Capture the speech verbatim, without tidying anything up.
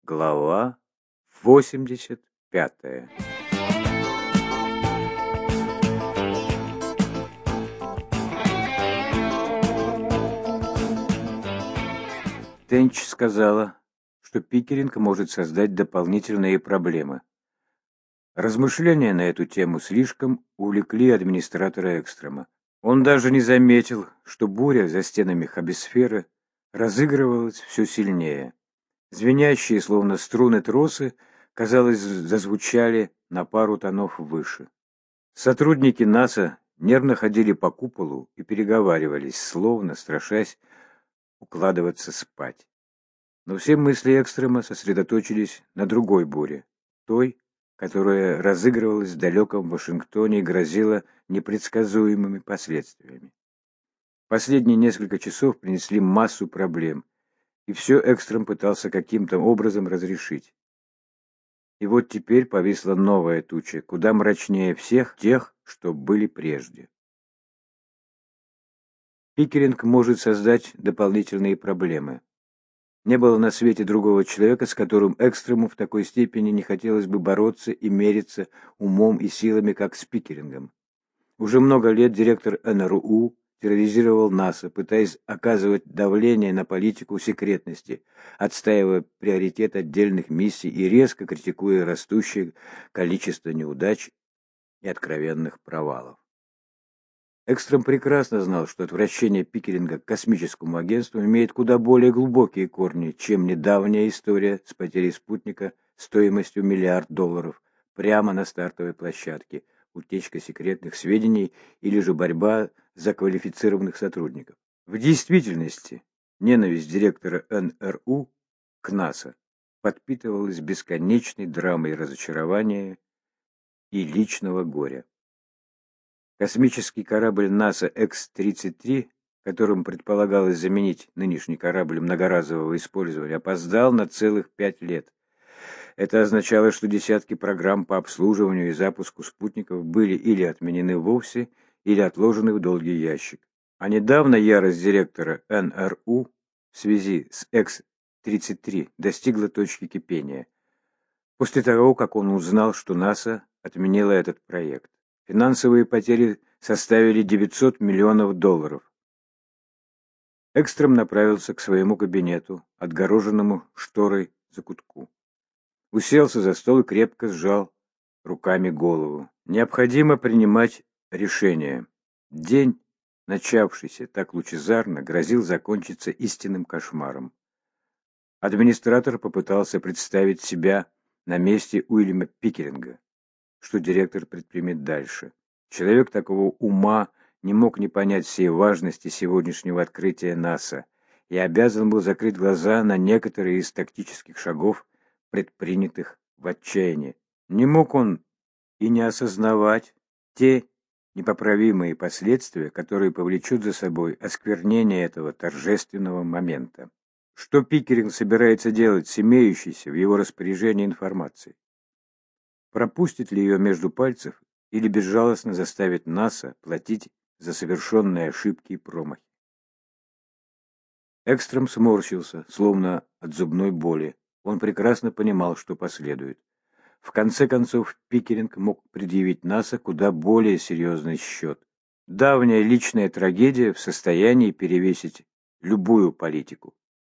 Глава восемьдесят пятая. Тенч сказала, что Пикеринг может создать дополнительные проблемы. Размышления на эту тему слишком увлекли администратора Экстрема. Он даже не заметил, что буря за стенами хабисферы разыгрывалась все сильнее. Звенящие, словно струны тросы, казалось, зазвучали на пару тонов выше. Сотрудники НАСА нервно ходили по куполу и переговаривались, словно страшась укладываться спать. Но все мысли Экстрема сосредоточились на другой буре, той, которая разыгрывалась в далеком Вашингтоне и грозила непредсказуемыми последствиями. Последние несколько часов принесли массу проблем, и все Экстрем пытался каким-то образом разрешить. И вот теперь повисла новая туча, куда мрачнее всех тех, что были прежде. Пикеринг может создать дополнительные проблемы. Не было на свете другого человека, с которым Экстрему в такой степени не хотелось бы бороться и мериться умом и силами, как с Пикерингом. Уже много лет директор эн эр у терроризировал НАСА, пытаясь оказывать давление на политику секретности, отстаивая приоритет отдельных миссий и резко критикуя растущее количество неудач и откровенных провалов. Экстрем прекрасно знал, что отвращение Пикеринга к космическому агентству имеет куда более глубокие корни, чем недавняя история с потерей спутника стоимостью миллиард долларов прямо на стартовой площадке, утечка секретных сведений или же борьба за квалифицированных сотрудников. В действительности, ненависть директора эн эр у к НАСА подпитывалась бесконечной драмой разочарования и личного горя. Космический корабль НАСА икс тридцать три, которым предполагалось заменить нынешний корабль многоразового использования, опоздал на целых пять лет. Это означало, что десятки программ по обслуживанию и запуску спутников были или отменены вовсе, или отложены в долгий ящик. А недавно ярость директора эн эр у в связи с икс тридцать три достигла точки кипения. После того, как он узнал, что НАСА отменила этот проект. Финансовые потери составили девятьсот миллионов долларов. Экстрем направился к своему кабинету, отгороженному шторой закутку. Уселся за стол и крепко сжал руками голову. Необходимо принимать решение. День, начавшийся так лучезарно, грозил закончиться истинным кошмаром. Администратор попытался представить себя на месте Уильяма Пикеринга. Что директор предпримет дальше. Человек такого ума не мог не понять всей важности сегодняшнего открытия НАСА и обязан был закрыть глаза на некоторые из тактических шагов, предпринятых в отчаянии. Не мог он и не осознавать те непоправимые последствия, которые повлечет за собой осквернение этого торжественного момента. Что Пикеринг собирается делать с имеющейся в его распоряжении информацией? Пропустит ли ее между пальцев или безжалостно заставит НАСА платить за совершенные ошибки и промахи? Экстрем сморщился, словно от зубной боли. Он прекрасно понимал, что последует. В конце концов, Пикеринг мог предъявить НАСА куда более серьезный счет. Давняя личная трагедия в состоянии перевесить любую политику.